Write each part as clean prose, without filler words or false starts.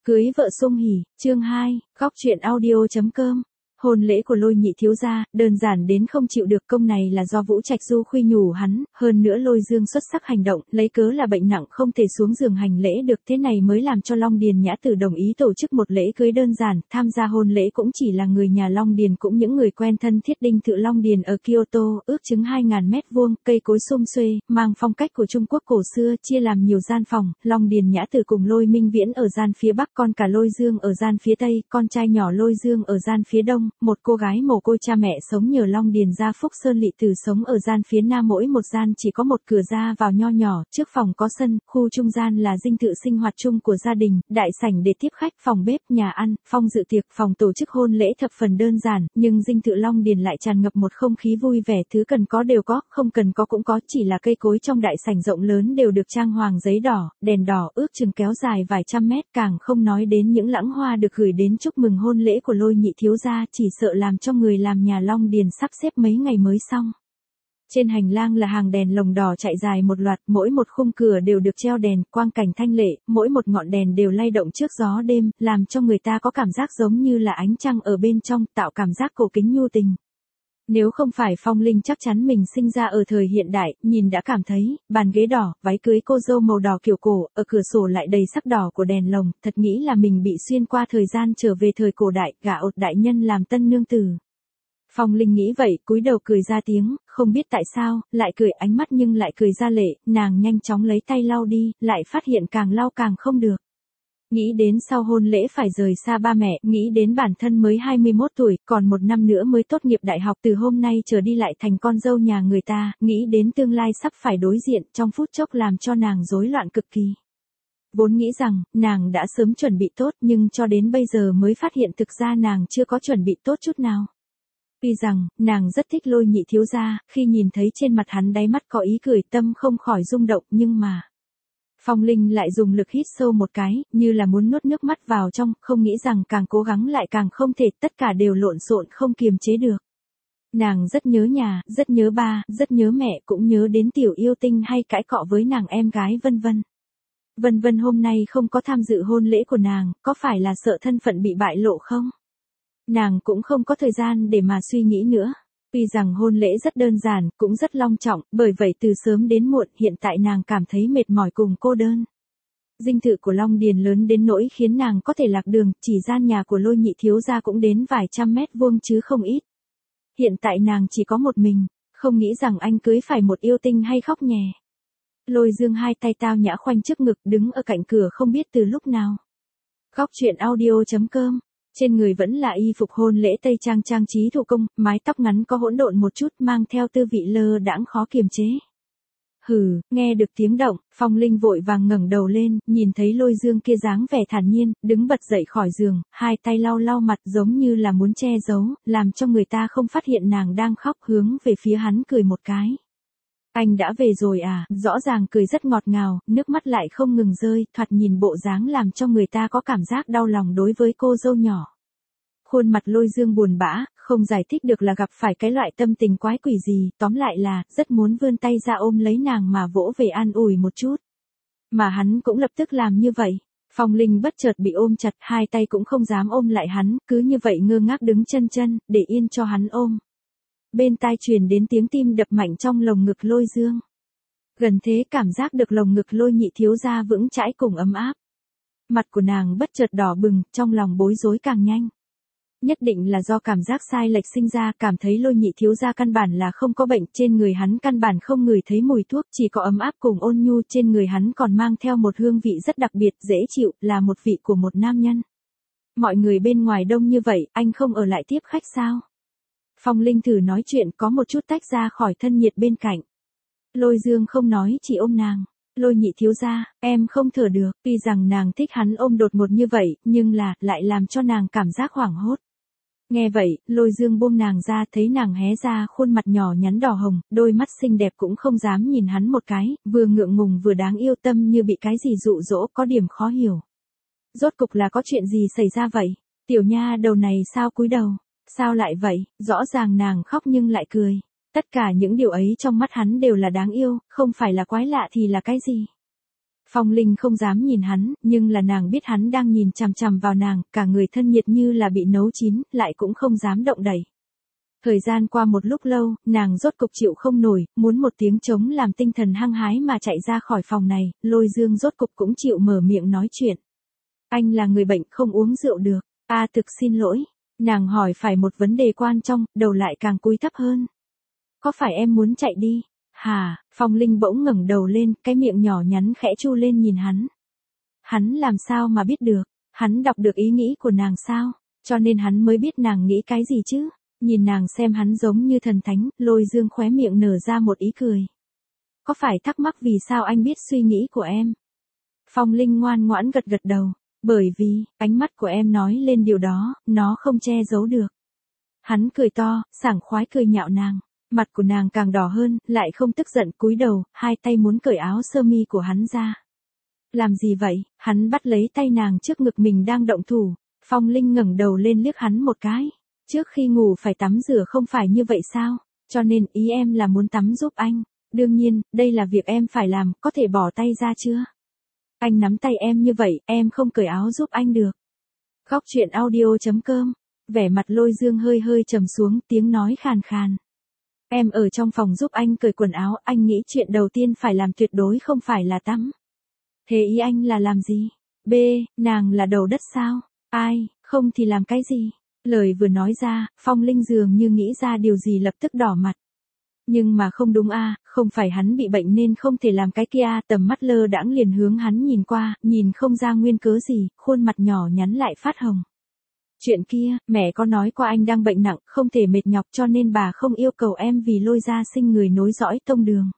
Cưới vợ sung hỉ, chương 2, góc truyện audio.com. Hôn lễ của Lôi nhị thiếu gia, đơn giản đến không chịu được, công này là do Vũ Trạch Du khuy nhủ hắn, hơn nữa Lôi Dương xuất sắc hành động, lấy cớ là bệnh nặng không thể xuống giường hành lễ được, thế này mới làm cho Long Điền Nhã Tử đồng ý tổ chức một lễ cưới đơn giản, tham gia hôn lễ cũng chỉ là người nhà Long Điền cũng những người quen thân thiết. Đinh thự Long Điền ở Kyoto, ước chừng 2.000 mét vuông, cây cối sum xuê, mang phong cách của Trung Quốc cổ xưa, chia làm nhiều gian phòng, Long Điền Nhã Tử cùng Lôi Minh Viễn ở gian phía bắc, con cả Lôi Dương ở gian phía tây, con trai nhỏ Lôi Dương ở gian phía đông, một cô gái mồ côi cha mẹ sống nhờ Long Điền gia Phúc Sơn Lị Tử sống ở gian phía nam, mỗi một gian chỉ có một cửa ra vào nho nhỏ, trước phòng có sân, khu trung gian là dinh thự sinh hoạt chung của gia đình, đại sảnh để tiếp khách, phòng bếp, nhà ăn, phòng dự tiệc, phòng tổ chức hôn lễ thập phần đơn giản, nhưng dinh thự Long Điền lại tràn ngập một không khí vui vẻ, thứ cần có đều có, không cần có cũng có, chỉ là cây cối trong đại sảnh rộng lớn đều được trang hoàng giấy đỏ, đèn đỏ, ước chừng kéo dài vài trăm mét, càng không nói đến những lẵng hoa được gửi đến chúc mừng hôn lễ của Lôi nhị thiếu gia, chỉ sợ làm cho người làm nhà Long Điền sắp xếp mấy ngày mới xong. Trên hành lang là hàng đèn lồng đỏ chạy dài một loạt, mỗi một khung cửa đều được treo đèn, quang cảnh thanh lệ, mỗi một ngọn đèn đều lay động trước gió đêm, làm cho người ta có cảm giác giống như là ánh trăng ở bên trong, tạo cảm giác cổ kính nhu tình. Nếu không phải Phong Linh chắc chắn mình sinh ra ở thời hiện đại, nhìn đã cảm thấy, bàn ghế đỏ, váy cưới cô dâu màu đỏ kiểu cổ, ở cửa sổ lại đầy sắc đỏ của đèn lồng, thật nghĩ là mình bị xuyên qua thời gian trở về thời cổ đại, gả ột đại nhân làm tân nương tử. Phong Linh nghĩ vậy, cúi đầu cười ra tiếng, không biết tại sao, lại cười, ánh mắt nhưng lại cười ra lệ, nàng nhanh chóng lấy tay lau đi, lại phát hiện càng lau càng không được. Nghĩ đến sau hôn lễ phải rời xa ba mẹ, nghĩ đến bản thân mới 21 tuổi, còn một năm nữa mới tốt nghiệp đại học, từ hôm nay trở đi lại thành con dâu nhà người ta, nghĩ đến tương lai sắp phải đối diện, trong phút chốc làm cho nàng rối loạn cực kỳ. Vốn nghĩ rằng, nàng đã sớm chuẩn bị tốt, nhưng cho đến bây giờ mới phát hiện thực ra nàng chưa có chuẩn bị tốt chút nào. Tuy rằng, nàng rất thích Lôi nhị thiếu gia, khi nhìn thấy trên mặt hắn đáy mắt có ý cười, tâm không khỏi rung động, nhưng mà... Phong Linh lại dùng lực hít sâu một cái, như là muốn nuốt nước mắt vào trong, không nghĩ rằng càng cố gắng lại càng không thể, tất cả đều lộn xộn không kiềm chế được. Nàng rất nhớ nhà, rất nhớ ba, rất nhớ mẹ, cũng nhớ đến tiểu yêu tinh hay cãi cọ với nàng em gái Vân Vân. Vân Vân hôm nay không có tham dự hôn lễ của nàng, có phải là sợ thân phận bị bại lộ không? Nàng cũng không có thời gian để mà suy nghĩ nữa. Tuy rằng hôn lễ rất đơn giản, cũng rất long trọng, bởi vậy từ sớm đến muộn, hiện tại nàng cảm thấy mệt mỏi cùng cô đơn. Dinh thự của Long Điền lớn đến nỗi khiến nàng có thể lạc đường, chỉ gian nhà của Lôi nhị thiếu gia cũng đến vài trăm mét vuông chứ không ít. Hiện tại nàng chỉ có một mình, không nghĩ rằng anh cưới phải một yêu tinh hay khóc nhè. Lôi Dương hai tay tao nhã khoanh trước ngực, đứng ở cạnh cửa không biết từ lúc nào. Góc truyện audio.com. Trên người vẫn là y phục hôn lễ tây trang trang trí thủ công, mái tóc ngắn có hỗn độn một chút, mang theo tư vị lơ đãng khó kiềm chế. Hừ, nghe được tiếng động, Phong Linh vội vàng ngẩng đầu lên, nhìn thấy Lôi Dương kia dáng vẻ thản nhiên, đứng bật dậy khỏi giường, hai tay lau lau mặt giống như là muốn che giấu, làm cho người ta không phát hiện nàng đang khóc, hướng về phía hắn cười một cái. Anh đã về rồi à, rõ ràng cười rất ngọt ngào, nước mắt lại không ngừng rơi, thoạt nhìn bộ dáng làm cho người ta có cảm giác đau lòng đối với cô dâu nhỏ. Khuôn mặt Lôi Dương buồn bã, không giải thích được là gặp phải cái loại tâm tình quái quỷ gì, tóm lại là, rất muốn vươn tay ra ôm lấy nàng mà vỗ về an ủi một chút. Mà hắn cũng lập tức làm như vậy. Phong Linh bất chợt bị ôm chặt, hai tay cũng không dám ôm lại hắn, cứ như vậy ngơ ngác đứng chân chân, để yên cho hắn ôm. Bên tai truyền đến tiếng tim đập mạnh trong lồng ngực Lôi Dương. Gần thế cảm giác được lồng ngực Lôi nhị thiếu gia vững chãi cùng ấm áp. Mặt của nàng bất chợt đỏ bừng, trong lòng bối rối càng nhanh. Nhất định là do cảm giác sai lệch sinh ra, cảm thấy Lôi nhị thiếu gia căn bản là không có bệnh, trên người hắn căn bản không ngửi thấy mùi thuốc, chỉ có ấm áp cùng ôn nhu, trên người hắn còn mang theo một hương vị rất đặc biệt, dễ chịu, là một vị của một nam nhân. Mọi người bên ngoài đông như vậy, anh không ở lại tiếp khách sao? Phong Linh thử nói chuyện, có một chút tách ra khỏi thân nhiệt bên cạnh. Lôi Dương không nói, chỉ ôm nàng. Lôi nhị thiếu gia, em không thở được, tuy rằng nàng thích hắn ôm đột ngột như vậy, nhưng lại làm cho nàng cảm giác hoảng hốt. Nghe vậy, Lôi Dương buông nàng ra, thấy nàng hé ra khuôn mặt nhỏ nhắn đỏ hồng, đôi mắt xinh đẹp cũng không dám nhìn hắn một cái, vừa ngượng ngùng vừa đáng yêu, tâm như bị cái gì dụ dỗ, có điểm khó hiểu. Rốt cục là có chuyện gì xảy ra vậy? Tiểu nha đầu này sao cúi đầu? Sao lại vậy? Rõ ràng nàng khóc nhưng lại cười. Tất cả những điều ấy trong mắt hắn đều là đáng yêu, không phải là quái lạ thì là cái gì? Phong Linh không dám nhìn hắn, nhưng là nàng biết hắn đang nhìn chằm chằm vào nàng, cả người thân nhiệt như là bị nấu chín, lại cũng không dám động đậy. Thời gian qua một lúc lâu, nàng rốt cục chịu không nổi, muốn một tiếng trống làm tinh thần hăng hái mà chạy ra khỏi phòng này, Lôi Dương rốt cục cũng chịu mở miệng nói chuyện. Anh là người bệnh không uống rượu được, thực xin lỗi. Nàng hỏi phải một vấn đề quan trọng, đầu lại càng cúi thấp hơn. Có phải em muốn chạy đi? Hả? Phong Linh bỗng ngẩng đầu lên, cái miệng nhỏ nhắn khẽ chu lên nhìn hắn. Hắn làm sao mà biết được? Hắn đọc được ý nghĩ của nàng sao? Cho nên hắn mới biết nàng nghĩ cái gì chứ? Nhìn nàng xem hắn giống như thần thánh, Lôi Dương khóe miệng nở ra một ý cười. Có phải thắc mắc vì sao anh biết suy nghĩ của em? Phong Linh ngoan ngoãn gật gật đầu. Bởi vì, ánh mắt của em nói lên điều đó, nó không che giấu được. Hắn cười to, sảng khoái cười nhạo nàng. Mặt của nàng càng đỏ hơn, lại không tức giận cúi đầu, hai tay muốn cởi áo sơ mi của hắn ra. Làm gì vậy? Hắn bắt lấy tay nàng trước ngực mình đang động thủ. Phong Linh ngẩng đầu lên liếc hắn một cái. Trước khi ngủ phải tắm rửa không phải như vậy sao? Cho nên ý em là muốn tắm giúp anh. Đương nhiên, đây là việc em phải làm, có thể bỏ tay ra chưa? Anh nắm tay em như vậy, em không cởi áo giúp anh được. Góc truyện audio.com. Vẻ mặt Lôi Dương hơi hơi trầm xuống, tiếng nói khàn khàn. Em ở trong phòng giúp anh cởi quần áo, anh nghĩ chuyện đầu tiên phải làm tuyệt đối không phải là tắm. Thế ý anh là làm gì? B, nàng là đầu đất sao? Ai, không thì làm cái gì? Lời vừa nói ra, Phong Linh dường như nghĩ ra điều gì lập tức đỏ mặt. Nhưng mà không đúng không phải hắn bị bệnh nên không thể làm cái kia tầm mắt lơ đãng liền hướng hắn nhìn qua, nhìn không ra nguyên cớ gì, khuôn mặt nhỏ nhắn lại phát hồng. Chuyện kia, mẹ có nói qua anh đang bệnh nặng, không thể mệt nhọc cho nên bà không yêu cầu em vì Lôi gia sinh người nối dõi tông đường.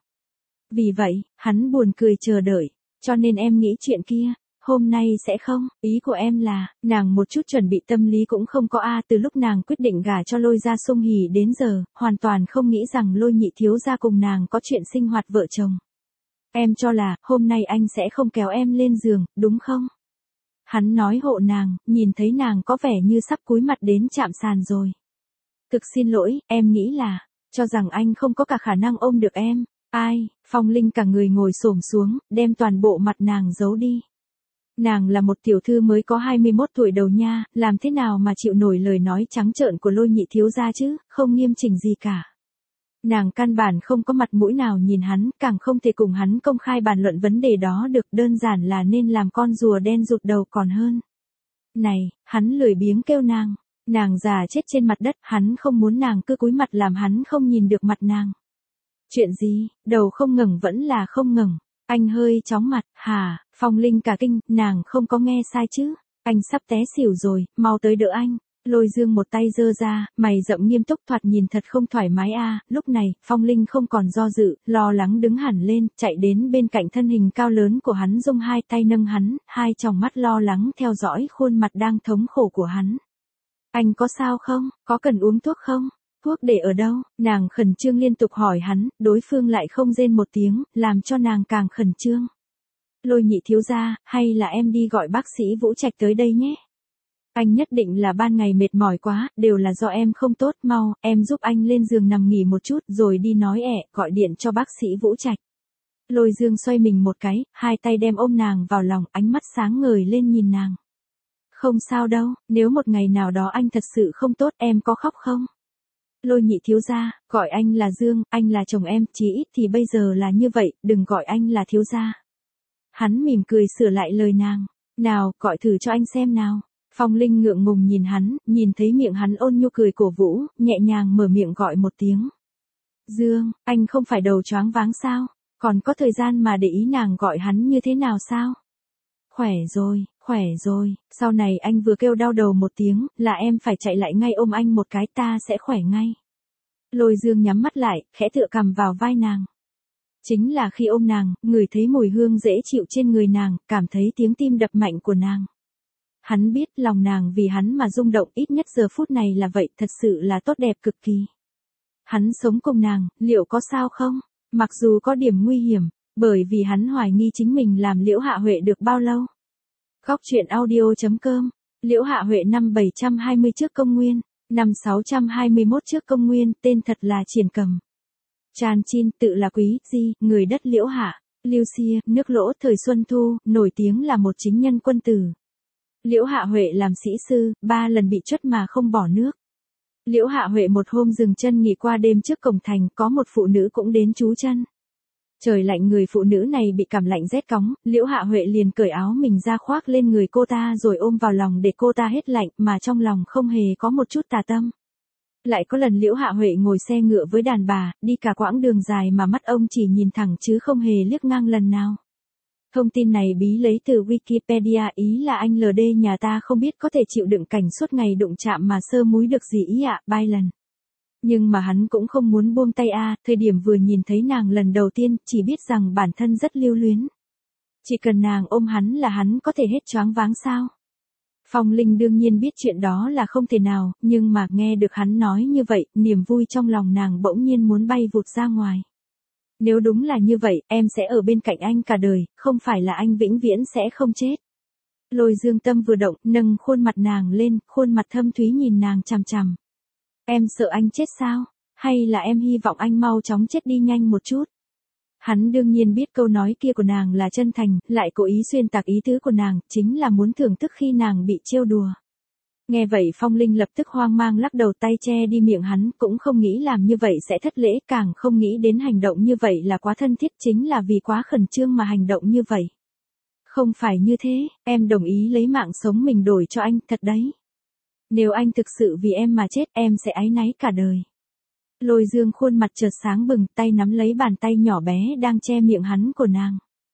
Vì vậy, hắn buồn cười chờ đợi, cho nên em nghĩ chuyện kia, hôm nay sẽ không, ý của em là, nàng một chút chuẩn bị tâm lý cũng không có từ lúc nàng quyết định gả cho Lôi gia Sung Hỉ đến giờ, hoàn toàn không nghĩ rằng Lôi nhị thiếu gia cùng nàng có chuyện sinh hoạt vợ chồng. Em cho là, hôm nay anh sẽ không kéo em lên giường, đúng không? Hắn nói hộ nàng, nhìn thấy nàng có vẻ như sắp cúi mặt đến chạm sàn rồi. Thực xin lỗi, em nghĩ là, cho rằng anh không có cả khả năng ôm được em. Ai, Phong Linh cả người ngồi xổm xuống, đem toàn bộ mặt nàng giấu đi. Nàng là một tiểu thư mới có 21 tuổi đầu nha, làm thế nào mà chịu nổi lời nói trắng trợn của Lôi nhị thiếu gia chứ, không nghiêm chỉnh gì cả. Nàng căn bản không có mặt mũi nào nhìn hắn, càng không thể cùng hắn công khai bàn luận vấn đề đó được, đơn giản là nên làm con rùa đen rụt đầu còn hơn. Này, hắn lười biếng kêu nàng già chết trên mặt đất, hắn không muốn nàng cứ cúi mặt làm hắn không nhìn được mặt nàng. Chuyện gì, đầu không ngẩng vẫn là không ngẩng. Anh hơi chóng mặt, hả? Phong Linh cả kinh, nàng không có nghe sai chứ. Anh sắp té xỉu rồi, mau tới đỡ anh. Lôi Dương một tay giơ ra, mày rậm nghiêm túc thoạt nhìn thật không thoải mái lúc này, Phong Linh không còn do dự, lo lắng đứng hẳn lên, chạy đến bên cạnh thân hình cao lớn của hắn dùng hai tay nâng hắn, hai tròng mắt lo lắng theo dõi khuôn mặt đang thống khổ của hắn. Anh có sao không? Có cần uống thuốc không? Thuốc để ở đâu? Nàng khẩn trương liên tục hỏi hắn, đối phương lại không rên một tiếng, làm cho nàng càng khẩn trương. Lôi nhị thiếu gia, hay là em đi gọi bác sĩ Vũ Trạch tới đây nhé? Anh nhất định là ban ngày mệt mỏi quá, đều là do em không tốt, mau, em giúp anh lên giường nằm nghỉ một chút rồi đi nói gọi điện cho bác sĩ Vũ Trạch. Lôi Dương xoay mình một cái, hai tay đem ôm nàng vào lòng, ánh mắt sáng ngời lên nhìn nàng. Không sao đâu, nếu một ngày nào đó anh thật sự không tốt, em có khóc không? Lôi nhị thiếu gia, gọi anh là Dương, anh là chồng em, chí ít thì bây giờ là như vậy, đừng gọi anh là thiếu gia. Hắn mỉm cười sửa lại lời nàng, nào, gọi thử cho anh xem nào. Phong Linh ngượng ngùng nhìn hắn, nhìn thấy miệng hắn ôn nhu cười cổ vũ, nhẹ nhàng mở miệng gọi một tiếng. Dương, anh không phải đầu choáng váng sao? Còn có thời gian mà để ý nàng gọi hắn như thế nào sao? Khỏe rồi, sau này anh vừa kêu đau đầu một tiếng, là em phải chạy lại ngay ôm anh một cái, ta sẽ khỏe ngay. Lôi Dương nhắm mắt lại, khẽ tựa cằm vào vai nàng. Chính là khi ôm nàng, ngửi thấy mùi hương dễ chịu trên người nàng, cảm thấy tiếng tim đập mạnh của nàng. Hắn biết lòng nàng vì hắn mà rung động, ít nhất giờ phút này là vậy, thật sự là tốt đẹp cực kỳ. Hắn sống cùng nàng, liệu có sao không? Mặc dù có điểm nguy hiểm, bởi vì hắn hoài nghi chính mình làm Liễu Hạ Huệ được bao lâu. Góc truyện audio.com. Liễu Hạ Huệ năm 720 trước công nguyên, năm 621 trước công nguyên, tên thật là Triển Cầm. Chan Chin, tự là Quý Di, người đất Liễu Hạ. Lưu Xia, nước Lỗ thời Xuân Thu, nổi tiếng là một chính nhân quân tử. Liễu Hạ Huệ làm sĩ sư, 3 lần bị truất mà không bỏ nước. Liễu Hạ Huệ một hôm dừng chân nghỉ qua đêm trước cổng thành, có một phụ nữ cũng đến trú chân. Trời lạnh, người phụ nữ này bị cảm lạnh rét cóng, Liễu Hạ Huệ liền cởi áo mình ra khoác lên người cô ta rồi ôm vào lòng để cô ta hết lạnh, mà trong lòng không hề có một chút tà tâm. Lại có lần Liễu Hạ Huệ ngồi xe ngựa với đàn bà, đi cả quãng đường dài mà mắt ông chỉ nhìn thẳng chứ không hề liếc ngang lần nào. Thông tin này Bí lấy từ Wikipedia, ý là anh LD nhà ta không biết có thể chịu đựng cảnh suốt ngày đụng chạm mà sơ múi được gì ý ạ, bay lần. Nhưng mà hắn cũng không muốn buông tay thời điểm vừa nhìn thấy nàng lần đầu tiên, chỉ biết rằng bản thân rất lưu luyến. Chỉ cần nàng ôm hắn là hắn có thể hết choáng váng sao. Phong Linh đương nhiên biết chuyện đó là không thể nào, nhưng mà nghe được hắn nói như vậy, niềm vui trong lòng nàng bỗng nhiên muốn bay vụt ra ngoài. Nếu đúng là như vậy, em sẽ ở bên cạnh anh cả đời, không phải là anh vĩnh viễn sẽ không chết. Lôi Dương tâm vừa động, nâng khuôn mặt nàng lên, khuôn mặt thâm thúy nhìn nàng chằm chằm. Em sợ anh chết sao? Hay là em hy vọng anh mau chóng chết đi nhanh một chút? Hắn đương nhiên biết câu nói kia của nàng là chân thành, lại cố ý xuyên tạc ý tứ của nàng, chính là muốn thưởng thức khi nàng bị trêu đùa. Nghe vậy Phong Linh lập tức hoang mang lắc đầu, tay che đi miệng hắn, cũng không nghĩ làm như vậy sẽ thất lễ, càng không nghĩ đến hành động như vậy là quá thân thiết, chính là vì quá khẩn trương mà hành động như vậy. Không phải như thế, em đồng ý lấy mạng sống mình đổi cho anh, thật đấy. Nếu anh thực sự vì em mà chết, em sẽ áy náy cả đời. Lôi Dương khuôn mặt chợt sáng bừng, tay nắm lấy bàn tay nhỏ bé đang che miệng hắn của nàng.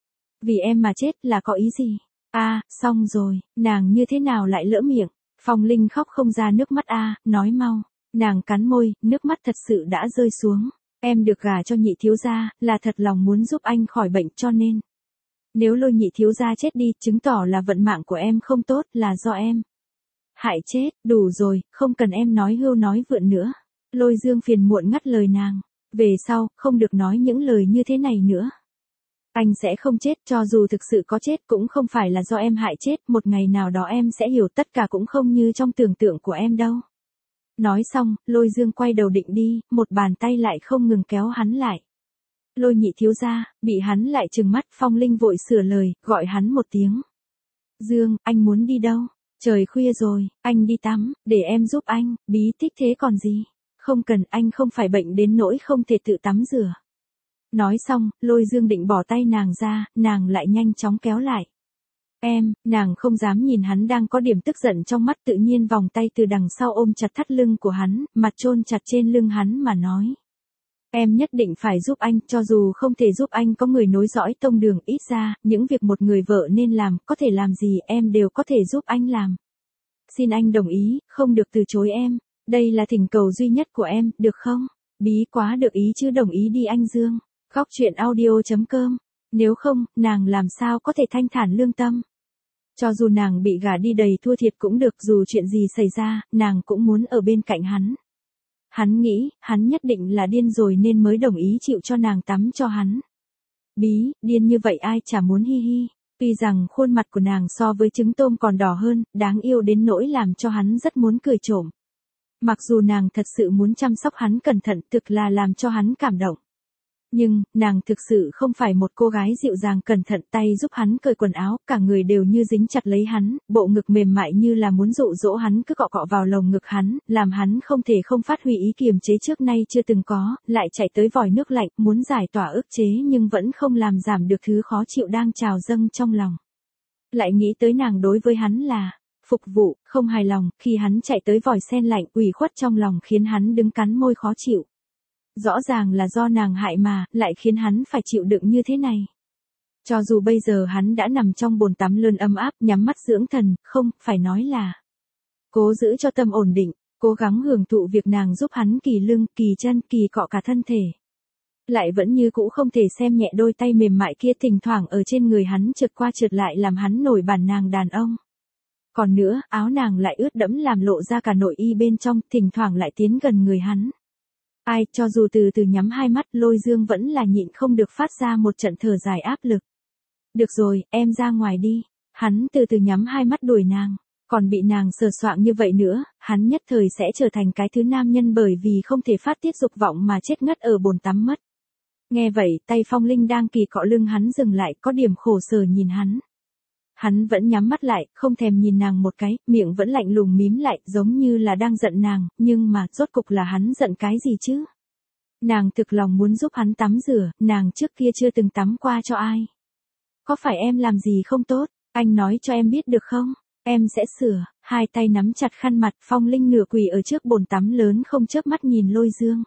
Vì em mà chết là có ý gì? Xong rồi, nàng như thế nào lại lỡ miệng? Phong Linh khóc không ra nước mắt nói mau. Nàng cắn môi, nước mắt thật sự đã rơi xuống. Em được gả cho Nhị thiếu gia, là thật lòng muốn giúp anh khỏi bệnh, cho nên. Nếu Lôi Nhị thiếu gia chết đi, chứng tỏ là vận mạng của em không tốt, là do em hại chết. Đủ rồi, không cần em nói hưu nói vượn nữa. Lôi Dương phiền muộn ngắt lời nàng. Về sau, không được nói những lời như thế này nữa. Anh sẽ không chết, cho dù thực sự có chết cũng không phải là do em hại chết, một ngày nào đó em sẽ hiểu tất cả cũng không như trong tưởng tượng của em đâu. Nói xong, Lôi Dương quay đầu định đi, một bàn tay lại không ngừng kéo hắn lại. Lôi Nhị thiếu gia, bị hắn lại trừng mắt, Phong Linh vội sửa lời, gọi hắn một tiếng. Dương, anh muốn đi đâu? Trời khuya rồi, anh đi tắm, để em giúp anh. Bí thích thế còn gì? Không cần, anh không phải bệnh đến nỗi không thể tự tắm rửa. Nói xong, Lôi Dương định bỏ tay nàng ra, nàng lại nhanh chóng kéo lại. Nàng không dám nhìn hắn đang có điểm tức giận trong mắt, tự nhiên vòng tay từ đằng sau ôm chặt thắt lưng của hắn, mặt chôn chặt trên lưng hắn mà nói. Em nhất định phải giúp anh, cho dù không thể giúp anh có người nối dõi tông đường, ít ra, những việc một người vợ nên làm, có thể làm gì em đều có thể giúp anh làm. Xin anh đồng ý, không được từ chối em. Đây là thỉnh cầu duy nhất của em, được không? Bí quá được ý chứ, đồng ý đi anh Dương. Góc truyện audio.com. Nếu không, nàng làm sao có thể thanh thản lương tâm. Cho dù nàng bị gả đi đầy thua thiệt cũng được, dù chuyện gì xảy ra, nàng cũng muốn ở bên cạnh hắn. Hắn nghĩ, hắn nhất định là điên rồi nên mới đồng ý chịu cho nàng tắm cho hắn. Bí, điên như vậy ai chả muốn hi hi. Tuy rằng khuôn mặt của nàng so với trứng tôm còn đỏ hơn, đáng yêu đến nỗi làm cho hắn rất muốn cười trộm. Mặc dù nàng thật sự muốn chăm sóc hắn cẩn thận, thực là làm cho hắn cảm động. Nhưng, nàng thực sự không phải một cô gái dịu dàng cẩn thận, tay giúp hắn cởi quần áo, cả người đều như dính chặt lấy hắn, bộ ngực mềm mại như là muốn dụ dỗ hắn, cứ cọ cọ vào lồng ngực hắn, làm hắn không thể không phát huy ý kiềm chế trước nay chưa từng có, lại chạy tới vòi nước lạnh, muốn giải tỏa ức chế nhưng vẫn không làm giảm được thứ khó chịu đang trào dâng trong lòng. Lại nghĩ tới nàng đối với hắn là phục vụ, không hài lòng, khi hắn chạy tới vòi sen lạnh, ủy khuất trong lòng khiến hắn đứng cắn môi khó chịu. Rõ ràng là do nàng hại mà, lại khiến hắn phải chịu đựng như thế này. Cho dù bây giờ hắn đã nằm trong bồn tắm lơn ấm áp, nhắm mắt dưỡng thần, không, phải nói là cố giữ cho tâm ổn định, cố gắng hưởng thụ việc nàng giúp hắn kỳ lưng, kỳ chân, kỳ cọ cả thân thể. Lại vẫn như cũ không thể xem nhẹ đôi tay mềm mại kia thỉnh thoảng ở trên người hắn trượt qua trượt lại làm hắn nổi bản nàng đàn ông. Còn nữa, áo nàng lại ướt đẫm làm lộ ra cả nội y bên trong, thỉnh thoảng lại tiến gần người hắn. Cho dù từ từ nhắm hai mắt, Lôi Dương vẫn là nhịn không được phát ra một trận thở dài áp lực. Được rồi, em ra ngoài đi. Hắn từ từ nhắm hai mắt đuổi nàng. Còn bị nàng sờ soạng như vậy nữa, hắn nhất thời sẽ trở thành cái thứ nam nhân bởi vì không thể phát tiết dục vọng mà chết ngất ở bồn tắm mất. Nghe vậy, tay Phong Linh đang kỳ cọ lưng hắn dừng lại, có điểm khổ sở nhìn hắn. Hắn vẫn nhắm mắt lại, không thèm nhìn nàng một cái, miệng vẫn lạnh lùng mím lại, giống như là đang giận nàng, nhưng mà, rốt cục là hắn giận cái gì chứ? Nàng thực lòng muốn giúp hắn tắm rửa, nàng trước kia chưa từng tắm qua cho ai. Có phải em làm gì không tốt, anh nói cho em biết được không? Em sẽ sửa, hai tay nắm chặt khăn mặt, Phong Linh nửa quỳ ở trước bồn tắm lớn không chớp mắt nhìn Lôi Dương.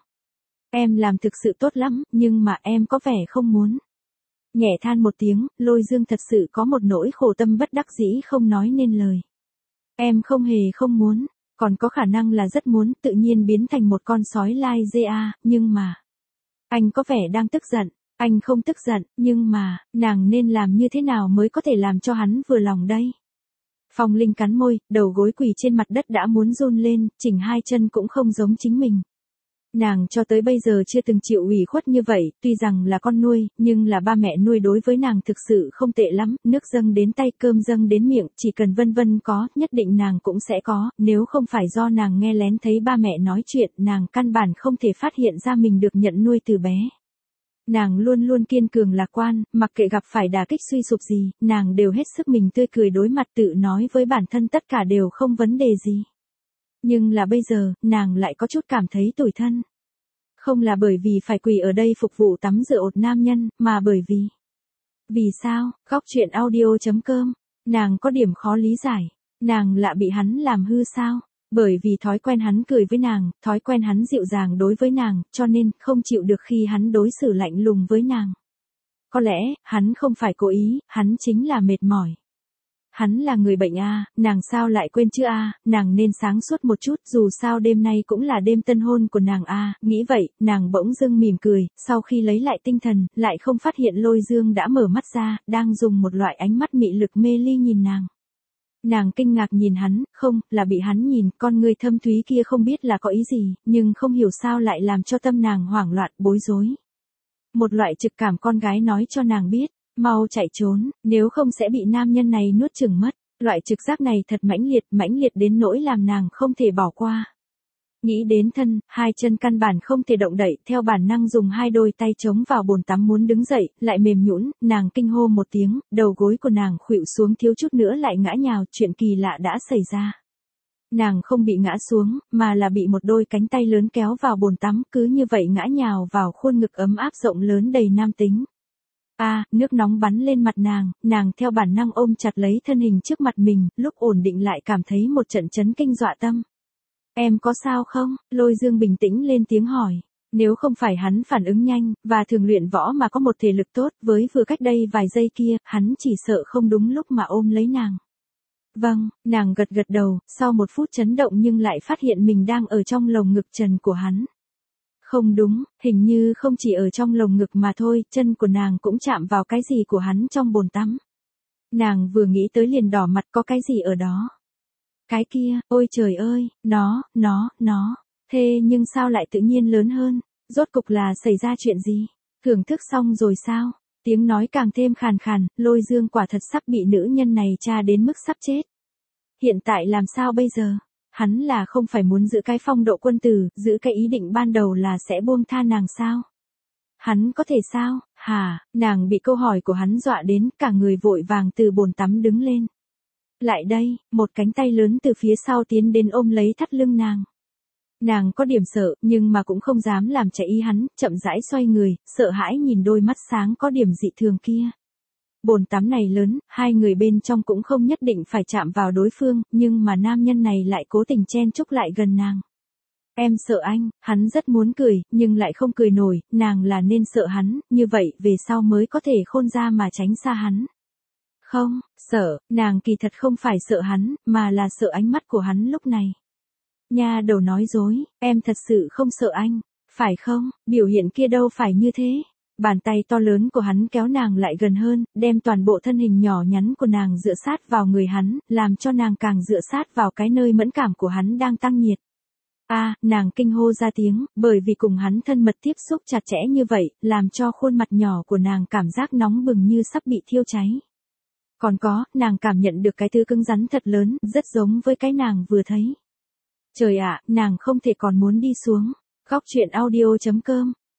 Em làm thực sự tốt lắm, nhưng mà em có vẻ không muốn. Nhẹ than một tiếng, Lôi Dương thật sự có một nỗi khổ tâm bất đắc dĩ không nói nên lời. Em không hề không muốn, còn có khả năng là rất muốn, tự nhiên biến thành một con sói lai dê a, nhưng mà... Anh có vẻ đang tức giận, anh không tức giận, nhưng mà, nàng nên làm như thế nào mới có thể làm cho hắn vừa lòng đây? Phong Linh cắn môi, đầu gối quỳ trên mặt đất đã muốn run lên, chỉnh hai chân cũng không giống chính mình. Nàng cho tới bây giờ chưa từng chịu ủy khuất như vậy, tuy rằng là con nuôi, nhưng là ba mẹ nuôi đối với nàng thực sự không tệ lắm, nước dâng đến tay cơm dâng đến miệng, chỉ cần vân vân có, nhất định nàng cũng sẽ có, nếu không phải do nàng nghe lén thấy ba mẹ nói chuyện, nàng căn bản không thể phát hiện ra mình được nhận nuôi từ bé. Nàng luôn luôn kiên cường lạc quan, mặc kệ gặp phải đả kích suy sụp gì, nàng đều hết sức mình tươi cười đối mặt tự nói với bản thân tất cả đều không vấn đề gì. Nhưng là bây giờ, nàng lại có chút cảm thấy tủi thân. Không là bởi vì phải quỳ ở đây phục vụ tắm rửa ột nam nhân, mà bởi vì... Vì sao? Góc chuyện audio.com. Nàng có điểm khó lý giải. Nàng lạ bị hắn làm hư sao? Bởi vì thói quen hắn cười với nàng, thói quen hắn dịu dàng đối với nàng, cho nên không chịu được khi hắn đối xử lạnh lùng với nàng. Có lẽ, hắn không phải cố ý, hắn chính là mệt mỏi. Hắn là người bệnh a, nàng sao lại quên chứ a, nàng nên sáng suốt một chút, dù sao đêm nay cũng là đêm tân hôn của nàng a, nghĩ vậy, nàng bỗng dưng mỉm cười, sau khi lấy lại tinh thần, lại không phát hiện Lôi Dương đã mở mắt ra, đang dùng một loại ánh mắt mị lực mê ly nhìn nàng. Nàng kinh ngạc nhìn hắn, không, là bị hắn nhìn, con người thâm thúy kia không biết là có ý gì, nhưng không hiểu sao lại làm cho tâm nàng hoảng loạn, bối rối. Một loại trực cảm con gái nói cho nàng biết. Mau chạy trốn, nếu không sẽ bị nam nhân này nuốt chửng mất. Loại trực giác này thật mãnh liệt đến nỗi làm nàng không thể bỏ qua. Nghĩ đến thân, hai chân căn bản không thể động đậy, theo bản năng dùng hai đôi tay chống vào bồn tắm muốn đứng dậy, lại mềm nhũn, nàng kinh hô một tiếng, đầu gối của nàng khuỵu xuống thiếu chút nữa lại ngã nhào, chuyện kỳ lạ đã xảy ra. Nàng không bị ngã xuống, mà là bị một đôi cánh tay lớn kéo vào bồn tắm, cứ như vậy ngã nhào vào khuôn ngực ấm áp rộng lớn đầy nam tính. Nước nóng bắn lên mặt nàng theo bản năng ôm chặt lấy thân hình trước mặt mình, lúc ổn định lại cảm thấy một trận chấn kinh dọa tâm. Em có sao không? Lôi Dương bình tĩnh lên tiếng hỏi. Nếu không phải hắn phản ứng nhanh, và thường luyện võ mà có một thể lực tốt, với vừa cách đây vài giây kia, hắn chỉ sợ không đúng lúc mà ôm lấy nàng. Vâng, nàng gật đầu, sau một phút chấn động nhưng lại phát hiện mình đang ở trong lồng ngực trần của hắn. Không đúng, hình như không chỉ ở trong lồng ngực mà thôi, chân của nàng cũng chạm vào cái gì của hắn trong bồn tắm. Nàng vừa nghĩ tới liền đỏ mặt, có cái gì ở đó. Cái kia, ôi trời ơi, nó, thế nhưng sao lại tự nhiên lớn hơn, rốt cục là xảy ra chuyện gì, thưởng thức xong rồi sao, tiếng nói càng thêm khàn khàn, Lôi Dương quả thật sắp bị nữ nhân này tra đến mức sắp chết. Hiện tại làm sao bây giờ? Hắn là không phải muốn giữ cái phong độ quân tử, giữ cái ý định ban đầu là sẽ buông tha nàng sao? Hắn có thể sao? Hả? Nàng bị câu hỏi của hắn dọa đến, cả người vội vàng từ bồn tắm đứng lên. Lại đây, một cánh tay lớn từ phía sau tiến đến ôm lấy thắt lưng nàng. Nàng có điểm sợ, nhưng mà cũng không dám làm chạy ý hắn, chậm rãi xoay người, sợ hãi nhìn đôi mắt sáng có điểm dị thường kia. Bồn tắm này lớn, hai người bên trong cũng không nhất định phải chạm vào đối phương, nhưng mà nam nhân này lại cố tình chen chúc lại gần nàng. Em sợ anh, hắn rất muốn cười, nhưng lại không cười nổi, nàng là nên sợ hắn, như vậy về sau mới có thể khôn ra mà tránh xa hắn. Không, sợ, nàng kỳ thật không phải sợ hắn, mà là sợ ánh mắt của hắn lúc này. Nha đầu nói dối, em thật sự không sợ anh, phải không, biểu hiện kia đâu phải như thế. Bàn tay to lớn của hắn kéo nàng lại gần hơn, đem toàn bộ thân hình nhỏ nhắn của nàng dựa sát vào người hắn, làm cho nàng càng dựa sát vào cái nơi mẫn cảm của hắn đang tăng nhiệt. Nàng kinh hô ra tiếng, bởi vì cùng hắn thân mật tiếp xúc chặt chẽ như vậy, làm cho khuôn mặt nhỏ của nàng cảm giác nóng bừng như sắp bị thiêu cháy. Còn có, nàng cảm nhận được cái thứ cứng rắn thật lớn, rất giống với cái nàng vừa thấy. Trời ạ, nàng không thể còn muốn đi xuống. Góc chuyện audio.com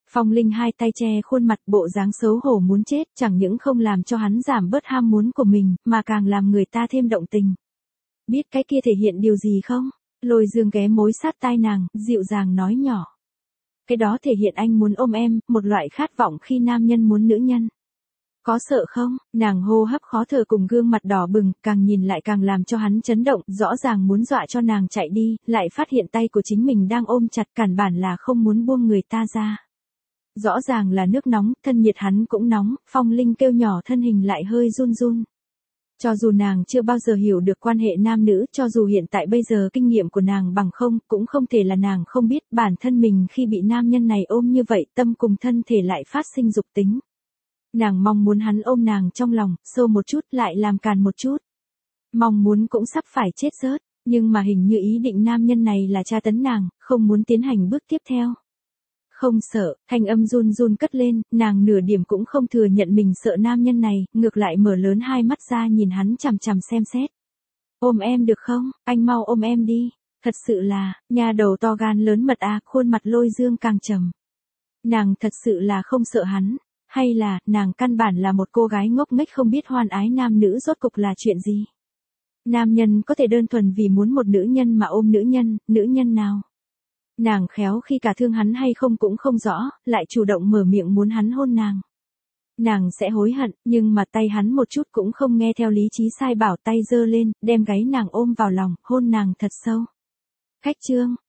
Phong Linh hai tay che khuôn mặt, bộ dáng xấu hổ muốn chết, chẳng những không làm cho hắn giảm bớt ham muốn của mình, mà càng làm người ta thêm động tình. Biết cái kia thể hiện điều gì không? Lôi Dương ghé mối sát tai nàng, dịu dàng nói nhỏ. Cái đó thể hiện anh muốn ôm em, một loại khát vọng khi nam nhân muốn nữ nhân. Có sợ không? Nàng hô hấp khó thở cùng gương mặt đỏ bừng, càng nhìn lại càng làm cho hắn chấn động, rõ ràng muốn dọa cho nàng chạy đi, lại phát hiện tay của chính mình đang ôm chặt, cản bản là không muốn buông người ta ra. Rõ ràng là nước nóng, thân nhiệt hắn cũng nóng, Phong Linh kêu nhỏ, thân hình lại hơi run run. Cho dù nàng chưa bao giờ hiểu được quan hệ nam nữ, cho dù hiện tại bây giờ kinh nghiệm của nàng bằng không, cũng không thể là nàng không biết bản thân mình khi bị nam nhân này ôm như vậy, tâm cùng thân thể lại phát sinh dục tính. Nàng mong muốn hắn ôm nàng trong lòng, sâu một chút, lại làm càn một chút. Mong muốn cũng sắp phải chết rớt, nhưng mà hình như ý định nam nhân này là tra tấn nàng, không muốn tiến hành bước tiếp theo. Không sợ, thanh âm run run cất lên, nàng nửa điểm cũng không thừa nhận mình sợ nam nhân này, ngược lại mở lớn hai mắt ra nhìn hắn chằm chằm xem xét. Ôm em được không, anh mau ôm em đi. Thật sự là, nhà đầu to gan lớn mật à, khuôn mặt Lôi Dương càng trầm. Nàng thật sự là không sợ hắn, hay là, nàng căn bản là một cô gái ngốc nghếch không biết hoan ái nam nữ rốt cục là chuyện gì. Nam nhân có thể đơn thuần vì muốn một nữ nhân mà ôm nữ nhân nào. Nàng khéo khi cả thương hắn hay không cũng không rõ, lại chủ động mở miệng muốn hắn hôn nàng. Nàng sẽ hối hận, nhưng mà tay hắn một chút cũng không nghe theo lý trí sai bảo, tay giơ lên, đem gáy nàng ôm vào lòng, hôn nàng thật sâu. Khách trương,